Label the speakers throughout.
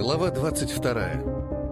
Speaker 1: Глава 22.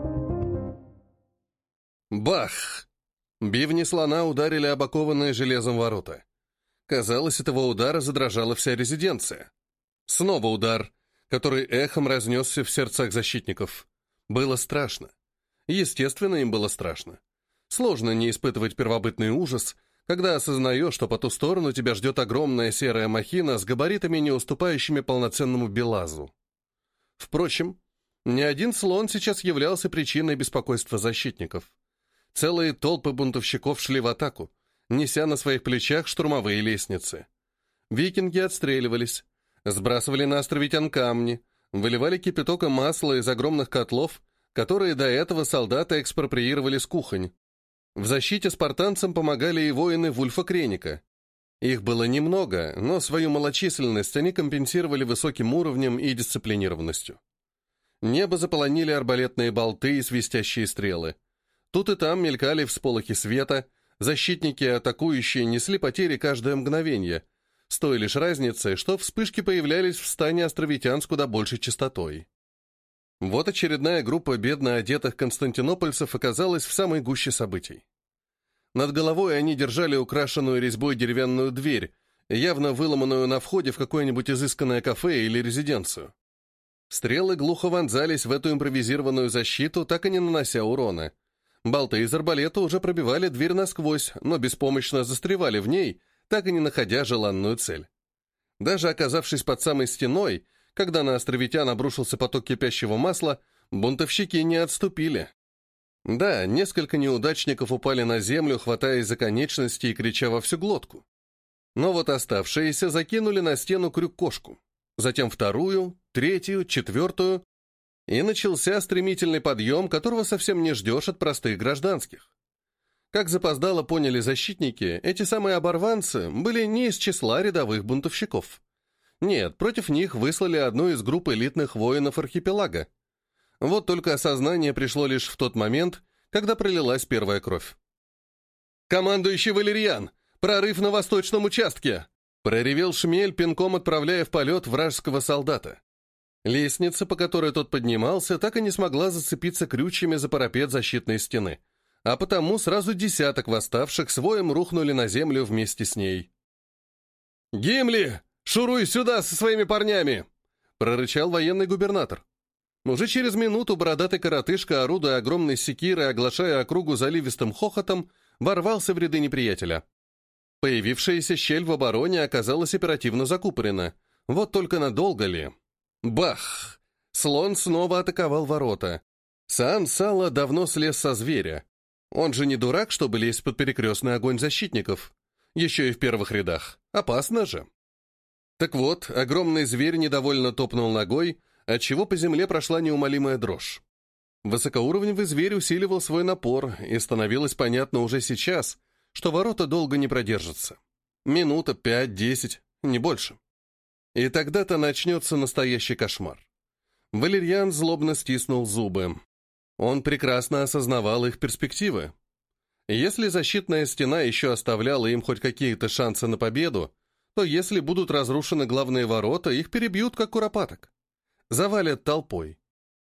Speaker 1: Бах! Бивни слона ударили об окованные железом ворота. Казалось, этого удара задрожала вся резиденция. Снова удар, который эхом разнесся в сердцах защитников. Было страшно. Естественно, им было страшно. Сложно не испытывать первобытный ужас, когда осознаешь, что по ту сторону тебя ждет огромная серая махина с габаритами, не уступающими полноценному Белазу. Впрочем, ни один слон сейчас являлся причиной беспокойства защитников. Целые толпы бунтовщиков шли в атаку, неся на своих плечах штурмовые лестницы. Викинги отстреливались, сбрасывали на островитян камни, выливали кипяток и масло из огромных котлов, которые до этого солдаты экспроприировали с кухонь. В защите спартанцам помогали и воины Вульфа Креника. Их было немного, но свою малочисленность они компенсировали высоким уровнем и дисциплинированностью. Небо заполонили арбалетные болты и свистящие стрелы. Тут и там мелькали всполохи света, защитники и атакующие несли потери каждое мгновение, с той лишь разницей, что вспышки появлялись в стане островитян с куда большей частотой. Вот очередная группа бедно одетых константинопольцев оказалась в самой гуще событий. Над головой они держали украшенную резьбой деревянную дверь, явно выломанную на входе в какое-нибудь изысканное кафе или резиденцию. Стрелы глухо вонзались в эту импровизированную защиту, так и не нанося урона. Болты из арбалета уже пробивали дверь насквозь, но беспомощно застревали в ней, так и не находя желанную цель. Даже оказавшись под самой стеной, когда на островитян обрушился поток кипящего масла, бунтовщики не отступили. Да, несколько неудачников упали на землю, хватаясь за конечности и крича во всю глотку. Но вот оставшиеся закинули на стену крюк-кошку, затем вторую, третью, четвертую, и начался стремительный подъем, которого совсем не ждешь от простых гражданских. Как запоздало поняли защитники, эти самые оборванцы были не из числа рядовых бунтовщиков. Нет, против них выслали одну из групп элитных воинов архипелага. Вот только осознание пришло лишь в тот момент, когда пролилась первая кровь. «Командующий Валерьян! Прорыв на восточном участке!» проревел Шмель, пинком отправляя в полет вражеского солдата. Лестница, по которой тот поднимался, так и не смогла зацепиться крючьями за парапет защитной стены, а потому сразу десяток восставших с воем рухнули на землю вместе с ней. «Гимли! Шуруй сюда со своими парнями!» прорычал военный губернатор. Уже через минуту бородатый коротышка, орудуя огромной секирой, оглашая округу заливистым хохотом, ворвался в ряды неприятеля. Появившаяся щель в обороне оказалась оперативно закупорена. Вот только надолго ли? Бах! Слон снова атаковал ворота. Сам Сало давно слез со зверя. Он же не дурак, чтобы лезть под перекрестный огонь защитников. Еще и в первых рядах. Опасно же. Так вот, огромный зверь недовольно топнул ногой, отчего по земле прошла неумолимая дрожь. Высокоуровневый зверь усиливал свой напор, и становилось понятно уже сейчас, что ворота долго не продержатся. Минута, 5-10, не больше. И тогда-то начнется настоящий кошмар. Валерьян злобно стиснул зубы. Он прекрасно осознавал их перспективы. Если защитная стена еще оставляла им хоть какие-то шансы на победу, то если будут разрушены главные ворота, их перебьют как куропаток. Завалят толпой.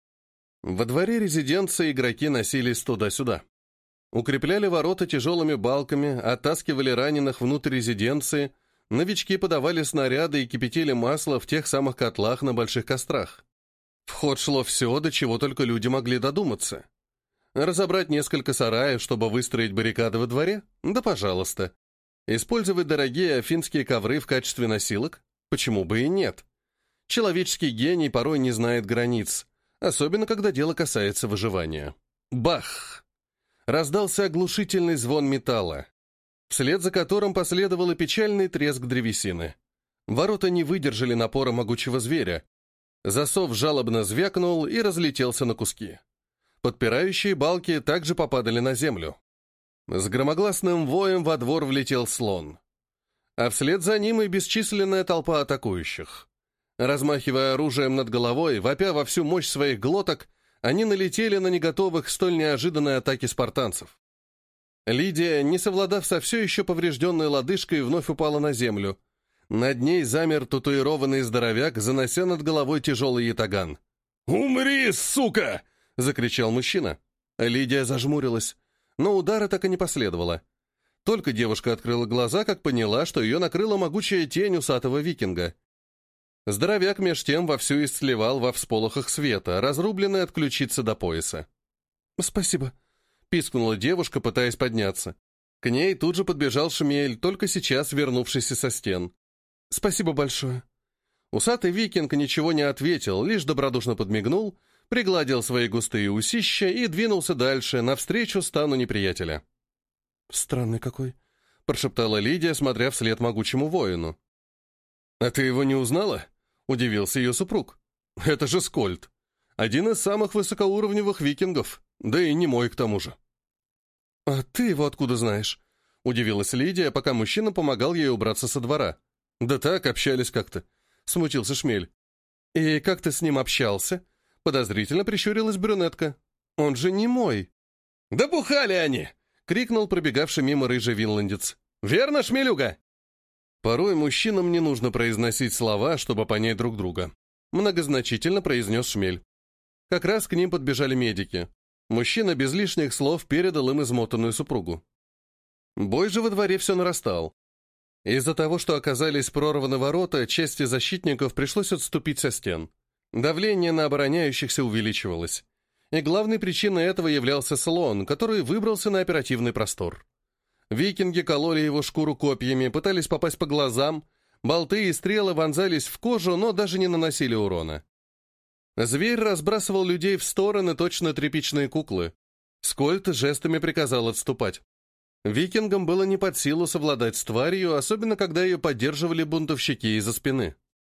Speaker 1: Во дворе резиденции игроки носились туда-сюда. Укрепляли ворота тяжелыми балками, оттаскивали раненых внутрь резиденции, новички подавали снаряды и кипятили масло в тех самых котлах на больших кострах. В ход шло все, до чего только люди могли додуматься. Разобрать несколько сараев, чтобы выстроить баррикады во дворе? Да пожалуйста. Использовать дорогие афинские ковры в качестве носилок? Почему бы и нет? Человеческий гений порой не знает границ, особенно когда дело касается выживания. Бах! Раздался оглушительный звон металла, вслед за которым последовал и печальный треск древесины. Ворота не выдержали напора могучего зверя. Засов жалобно звякнул и разлетелся на куски. Подпирающие балки также попадали на землю. С громогласным воем во двор влетел слон. А вслед за ним и бесчисленная толпа атакующих. Размахивая оружием над головой, вопя во всю мощь своих глоток, они налетели на неготовых к столь неожиданной атаке спартанцев. Лидия, не совладав со все еще поврежденной лодыжкой, вновь упала на землю. Над ней замер татуированный здоровяк, занося над головой тяжелый ятаган. «Умри, сука!» — закричал мужчина. Лидия зажмурилась, но удара так и не последовало. Только девушка открыла глаза, как поняла, что ее накрыла могучая тень усатого викинга. Здоровяк меж тем вовсю исцелевал во всполохах света, разрубленный от ключицы до пояса. «Спасибо», — пискнула девушка, пытаясь подняться. К ней тут же подбежал Шмель, только сейчас вернувшийся со стен. «Спасибо большое». Усатый викинг ничего не ответил, лишь добродушно подмигнул, пригладил свои густые усища и двинулся дальше, навстречу стану неприятеля. «Странный какой», — прошептала Лидия, смотря вслед могучему воину. «А ты его не узнала?» — удивился ее супруг. «Это же Скольд. Один из самых высокоуровневых викингов, да и не мой к тому же». «А ты его откуда знаешь?» — удивилась Лидия, пока мужчина помогал ей убраться со двора. «Да так, общались как-то», — смутился Шмель. «И как ты с ним общался?» — подозрительно прищурилась брюнетка. «Он же не мой». «Да бухали они!» — крикнул пробегавший мимо рыжий винландец. «Верно, Шмелюга?» Порой мужчинам не нужно произносить слова, чтобы понять друг друга. Многозначительно произнес Шмель. Как раз к ним подбежали медики. Мужчина без лишних слов передал им измотанную супругу. Бой же во дворе все нарастал. Из-за того, что оказались прорваны ворота, части защитников пришлось отступить со стен. Давление на обороняющихся увеличивалось. И главной причиной этого являлся слон, который выбрался на оперативный простор. Викинги кололи его шкуру копьями, пытались попасть по глазам, болты и стрелы вонзались в кожу, но даже не наносили урона. Зверь разбрасывал людей в стороны, точно тряпичные куклы. Скольд жестами приказал отступать. Викингам было не под силу совладать с тварью, особенно когда ее поддерживали бунтовщики из-за спины.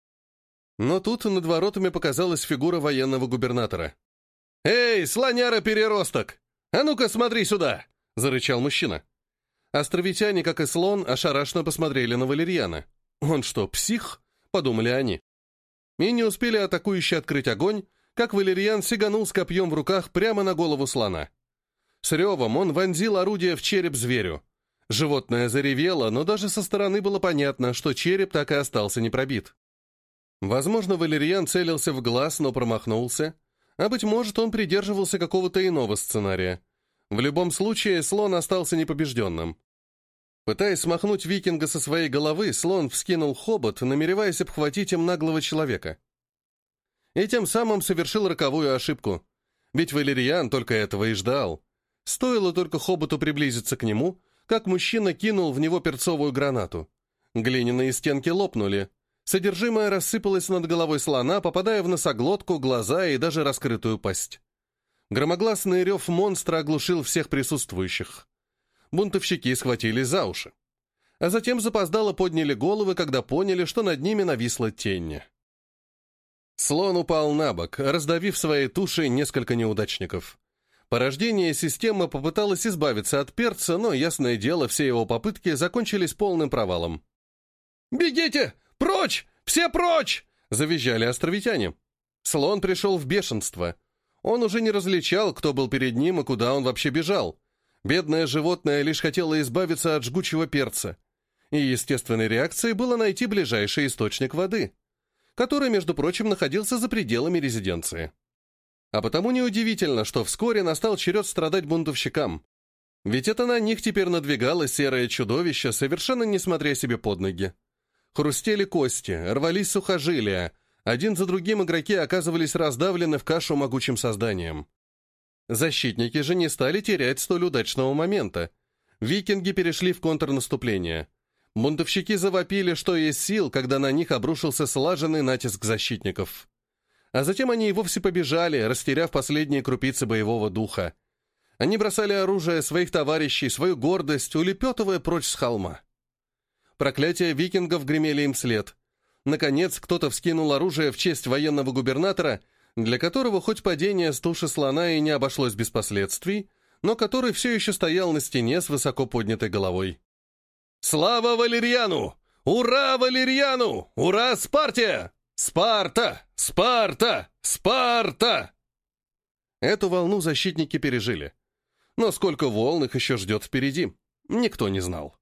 Speaker 1: Но тут над воротами показалась фигура военного губернатора. «Эй, слоняра-переросток! А ну-ка смотри сюда!» — зарычал мужчина. Островитяне, как и слон, ошарашенно посмотрели на Валерьяна. «Он что, псих?» — подумали они. И не успели атакующие открыть огонь, как Валерьян сиганул с копьем в руках прямо на голову слона. С ревом он вонзил орудие в череп зверю. Животное заревело, но даже со стороны было понятно, что череп так и остался не пробит. Возможно, Валерьян целился в глаз, но промахнулся, а, быть может, он придерживался какого-то иного сценария. В любом случае, слон остался непобежденным. Пытаясь смахнуть викинга со своей головы, слон вскинул хобот, намереваясь обхватить им наглого человека. И тем самым совершил роковую ошибку. Ведь Валерьян только этого и ждал. Стоило только хоботу приблизиться к нему, как мужчина кинул в него перцовую гранату. Глиняные стенки лопнули. Содержимое рассыпалось над головой слона, попадая в носоглотку, глаза и даже раскрытую пасть. Громогласный рев монстра оглушил всех присутствующих. Бунтовщики схватились за уши. А затем запоздало подняли головы, когда поняли, что над ними нависла тень. Слон упал на бок, раздавив своей тушей несколько неудачников. Порождение системы попыталось избавиться от перца, но, ясное дело, все его попытки закончились полным провалом. «Бегите! Прочь! Все прочь!» — завизжали островитяне. Слон пришел в бешенство. Он уже не различал, кто был перед ним и куда он вообще бежал. Бедное животное лишь хотело избавиться от жгучего перца. И естественной реакцией было найти ближайший источник воды, который, между прочим, находился за пределами резиденции. А потому неудивительно, что вскоре настал черед страдать бунтовщикам. Ведь это на них теперь надвигалось серое чудовище, совершенно не смотря себе под ноги. Хрустели кости, рвались сухожилия. Один за другим игроки оказывались раздавлены в кашу могучим созданием. Защитники же не стали терять столь удачного момента. Викинги перешли в контрнаступление. Бунтовщики завопили, что есть сил, когда на них обрушился слаженный натиск защитников. А затем они и вовсе побежали, растеряв последние крупицы боевого духа. Они бросали оружие своих товарищей, свою гордость, улепетывая прочь с холма. Проклятия викингов гремели им вслед. Наконец, кто-то вскинул оружие в честь военного губернатора, для которого хоть падение с туши слона и не обошлось без последствий, но который все еще стоял на стене с высоко поднятой головой. «Слава Валерьяну! Ура Валерьяну! Ура Спарте! Спарта! Спарта! Спарта!» Эту волну защитники пережили. Но сколько волн их еще ждет впереди, никто не знал.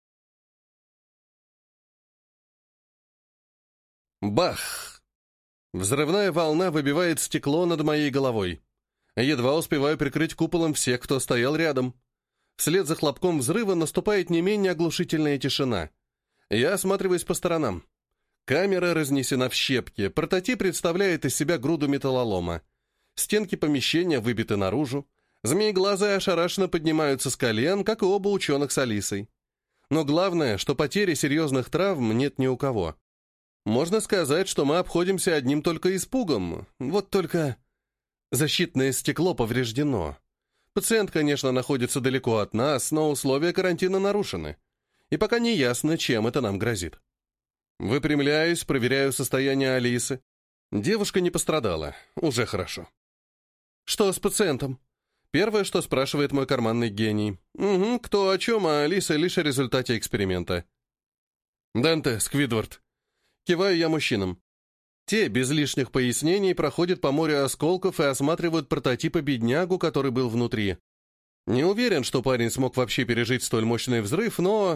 Speaker 1: Бах! Взрывная волна выбивает стекло над моей головой. Едва успеваю прикрыть куполом всех, кто стоял рядом. Вслед за хлопком взрыва наступает не менее оглушительная тишина. Я осматриваюсь по сторонам. Камера разнесена в щепки, прототип представляет из себя груду металлолома. Стенки помещения выбиты наружу. Змееглазые ошарашенно поднимаются с колен, как и оба ученых с Алисой. Но главное, что потери серьезных травм нет ни у кого. Можно сказать, что мы обходимся одним только испугом. Вот только защитное стекло повреждено. Пациент, конечно, находится далеко от нас, но условия карантина нарушены. И пока не ясно, чем это нам грозит. Выпрямляюсь, проверяю состояние Алисы. Девушка не пострадала. Уже хорошо. «Что с пациентом?» Первое, что спрашивает мой карманный гений. «Угу, кто о чем, а Алиса лишь о результате эксперимента». «Данте, Сквидвард». Киваю я мужчинам. Те, без лишних пояснений, проходят по морю осколков и осматривают прототипа беднягу, который был внутри. Не уверен, что парень смог вообще пережить столь мощный взрыв, но...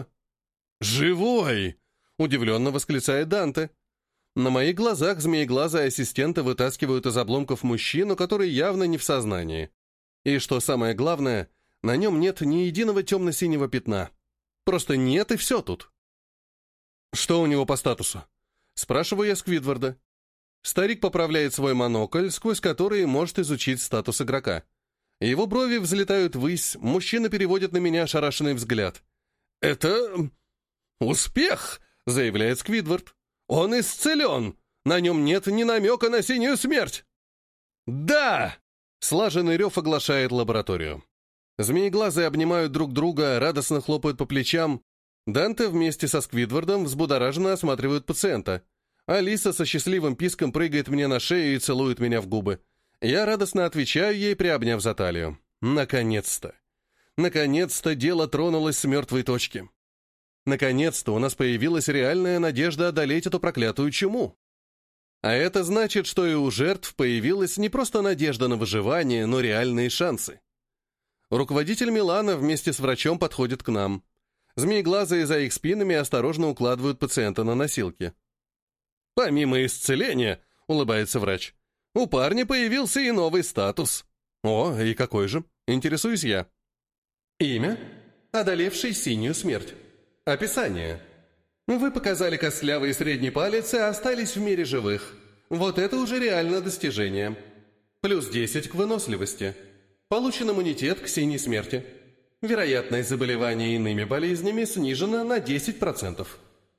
Speaker 1: «Живой!» — удивленно восклицает Данте. На моих глазах змееглазые ассистенты вытаскивают из обломков мужчину, который явно не в сознании. И что самое главное, на нем нет ни единого темно-синего пятна. Просто нет, и все тут. «Что у него по статусу?» Спрашиваю я Сквидварда. Старик поправляет свой монокль, сквозь который может изучить статус игрока. Его брови взлетают ввысь, мужчина переводит на меня ошарашенный взгляд. «Это... успех!» — заявляет Сквидвард. «Он исцелен! На нем нет ни намека на синюю смерть!» «Да!» — слаженный рев оглашает лабораторию. Змееглазые обнимают друг друга, радостно хлопают по плечам. Данте вместе со Сквидвардом взбудораженно осматривают пациента. Алиса со счастливым писком прыгает мне на шею и целует меня в губы. Я радостно отвечаю ей, приобняв за талию. Наконец-то! Наконец-то дело тронулось с мертвой точки. Наконец-то у нас появилась реальная надежда одолеть эту проклятую чуму. А это значит, что и у жертв появилась не просто надежда на выживание, но реальные шансы. Руководитель Милана вместе с врачом подходит к нам. Змееглазые за их спинами осторожно укладывают пациента на носилки. «Помимо исцеления», — улыбается врач, — «у парня появился и новый статус». «О, и какой же?» — интересуюсь я. «Имя? Одолевший синюю смерть. Описание. Вы показали костлявый средний палец и остались в мире живых. Вот это уже реально достижение. Плюс 10 к выносливости. Получен иммунитет к синей смерти. Вероятность заболевания иными болезнями снижена на 10%.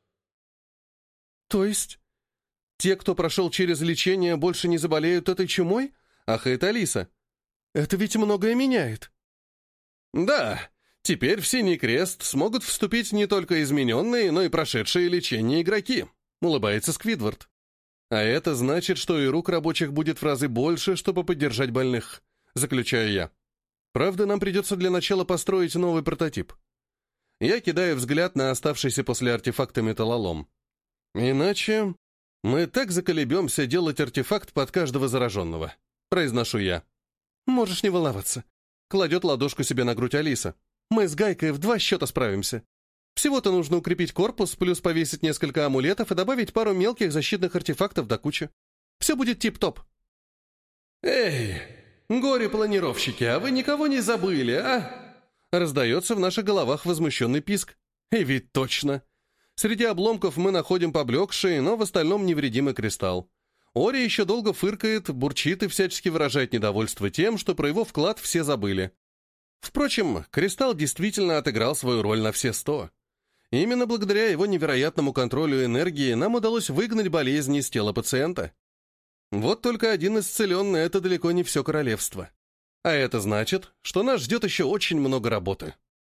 Speaker 1: То есть, те, кто прошел через лечение, больше не заболеют этой чумой? Ахает Алиса. Это ведь многое меняет. Да, теперь в Синий Крест смогут вступить не только измененные, но и прошедшие лечение игроки, улыбается Сквидвард. А это значит, что и рук рабочих будет в разы больше, чтобы поддержать больных, заключаю я. Правда, нам придется для начала построить новый прототип. Я кидаю взгляд на оставшийся после артефакта металлолом. Иначе мы так заколебемся делать артефакт под каждого зараженного, произношу я. Можешь не волноваться. Кладет ладошку себе на грудь Алиса. Мы с Гайкой в 2 счета справимся. Всего-то нужно укрепить корпус, плюс повесить несколько амулетов и добавить пару мелких защитных артефактов до кучи. Все будет тип-топ. Эй, горе-планировщики, а вы никого не забыли, а? Раздается в наших головах возмущенный писк. И ведь точно. Среди обломков мы находим поблекший, но в остальном невредимый кристалл. Ори еще долго фыркает, бурчит и всячески выражает недовольство тем, что про его вклад все забыли. Впрочем, кристалл действительно отыграл свою роль на все 100. Именно благодаря его невероятному контролю энергии нам удалось выгнать болезни из тела пациента. Вот только один исцеленный — это далеко не все королевство. А это значит, что нас ждет еще очень много работы.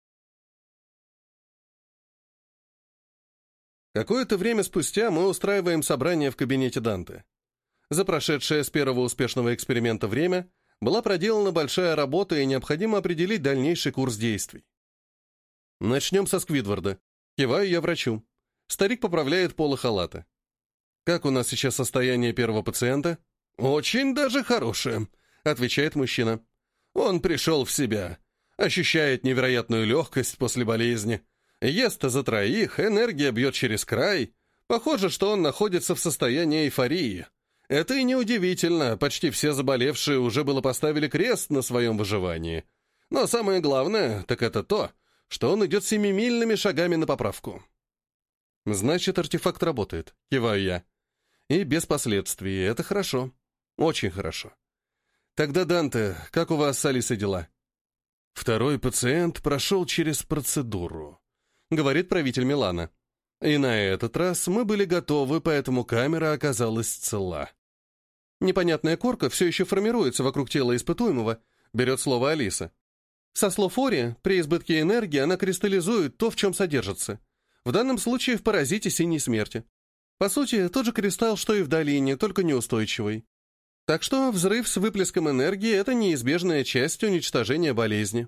Speaker 1: Какое-то время спустя мы устраиваем собрание в кабинете Данте. За прошедшее с первого успешного эксперимента время была проделана большая работа, и необходимо определить дальнейший курс действий. Начнем со Сквидварда. Киваю я врачу. Старик поправляет полы халата. «Как у нас сейчас состояние первого пациента?» «Очень даже хорошее», — отвечает мужчина. «Он пришел в себя, ощущает невероятную легкость после болезни. Ест за 3, энергия бьет через край. Похоже, что он находится в состоянии эйфории. Это и неудивительно, почти все заболевшие уже было поставили крест на своем выживании. Но самое главное, так это то, что он идет семимильными шагами на поправку. «Значит, артефакт работает», — киваю я. «И без последствий, это хорошо. Очень хорошо. Тогда, Данте, как у вас с Алисой дела?» «Второй пациент прошел через процедуру», — говорит правитель Милана. «И на этот раз мы были готовы, поэтому камера оказалась цела». Непонятная корка все еще формируется вокруг тела испытуемого, берет слово Алиса. Со слов Ори, при избытке энергии она кристаллизует то, в чем содержится. В данном случае в паразите синей смерти. По сути, тот же кристалл, что и в долине, только неустойчивый. Так что взрыв с выплеском энергии — это неизбежная часть уничтожения болезни.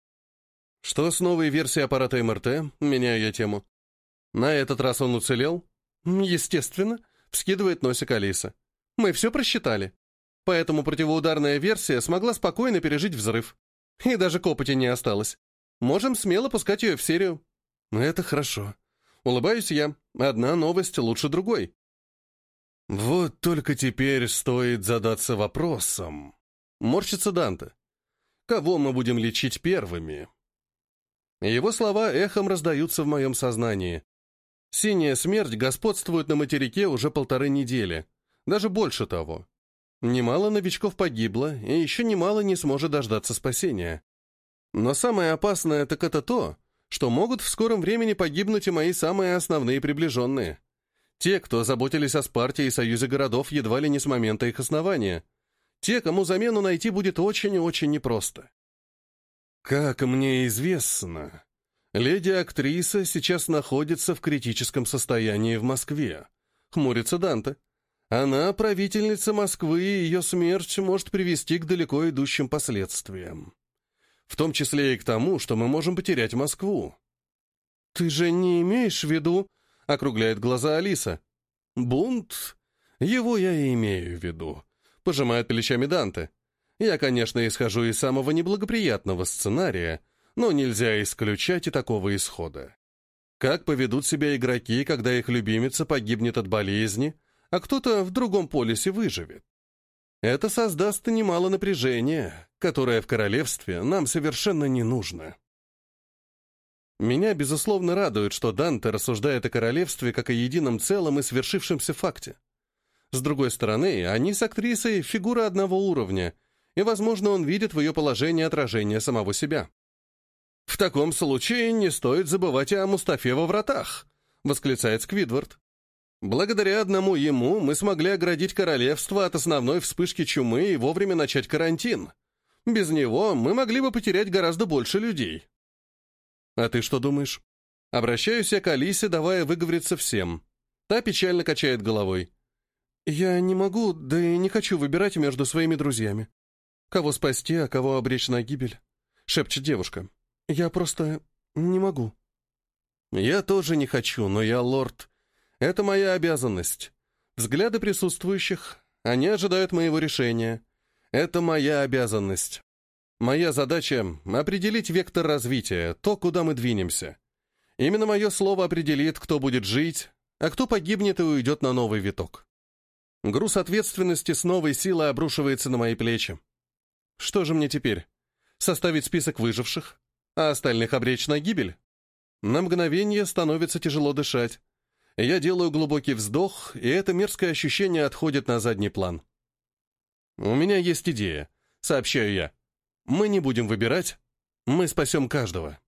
Speaker 1: Что с новой версией аппарата МРТ? Меняю я тему. На этот раз он уцелел? Естественно, вскидывает носик Алиса. Мы все просчитали. Поэтому противоударная версия смогла спокойно пережить взрыв. И даже копоти не осталось. Можем смело пускать ее в серию. Это хорошо. Улыбаюсь я. Одна новость лучше другой. Вот только теперь стоит задаться вопросом. Морщится Данте. Кого мы будем лечить первыми? Его слова эхом раздаются в моем сознании. Синяя смерть господствует на материке уже 1,5 недели. Даже больше того. Немало новичков погибло, и еще немало не сможет дождаться спасения. Но самое опасное так это то, что могут в скором времени погибнуть и мои самые основные приближенные. Те, кто заботились о Спарте и Союзе городов едва ли не с момента их основания. Те, кому замену найти будет очень и очень непросто. Как мне известно, леди-актриса сейчас находится в критическом состоянии в Москве. Хмурится Данте. Она правительница Москвы, и ее смерть может привести к далеко идущим последствиям. В том числе и к тому, что мы можем потерять Москву. «Ты же не имеешь в виду...» — округляет глаза Алиса. «Бунт? Его я и имею в виду», — пожимает плечами Данте. «Я, конечно, исхожу из самого неблагоприятного сценария, но нельзя исключать и такого исхода. Как поведут себя игроки, когда их любимица погибнет от болезни, а кто-то в другом полюсе выживет? Это создаст немало напряжения, которое в королевстве нам совершенно не нужно». Меня, безусловно, радует, что Данте рассуждает о королевстве как о едином целом и свершившемся факте. С другой стороны, они с актрисой фигура одного уровня, и, возможно, он видит в ее положении отражение самого себя. «В таком случае не стоит забывать и о Мустафе во вратах», — восклицает Сквидвард. «Благодаря одному ему мы смогли оградить королевство от основной вспышки чумы и вовремя начать карантин. Без него мы могли бы потерять гораздо больше людей». «А ты что думаешь?» Обращаюсь я к Алисе, давая выговориться всем. Та печально качает головой. «Я не могу, да и не хочу выбирать между своими друзьями. Кого спасти, а кого обречь на гибель?» — шепчет девушка. «Я просто не могу». «Я тоже не хочу, но я лорд. Это моя обязанность. Взгляды присутствующих, они ожидают моего решения. Это моя обязанность. Моя задача — определить вектор развития, то, куда мы двинемся. Именно мое слово определит, кто будет жить, а кто погибнет и уйдет на новый виток. Груз ответственности с новой силой обрушивается на мои плечи. Что же мне теперь? Составить список выживших, а остальных обречь на гибель? На мгновение становится тяжело дышать. Я делаю глубокий вздох, и это мерзкое ощущение отходит на задний план. «У меня есть идея», — сообщаю я. «Мы не будем выбирать, мы спасем каждого».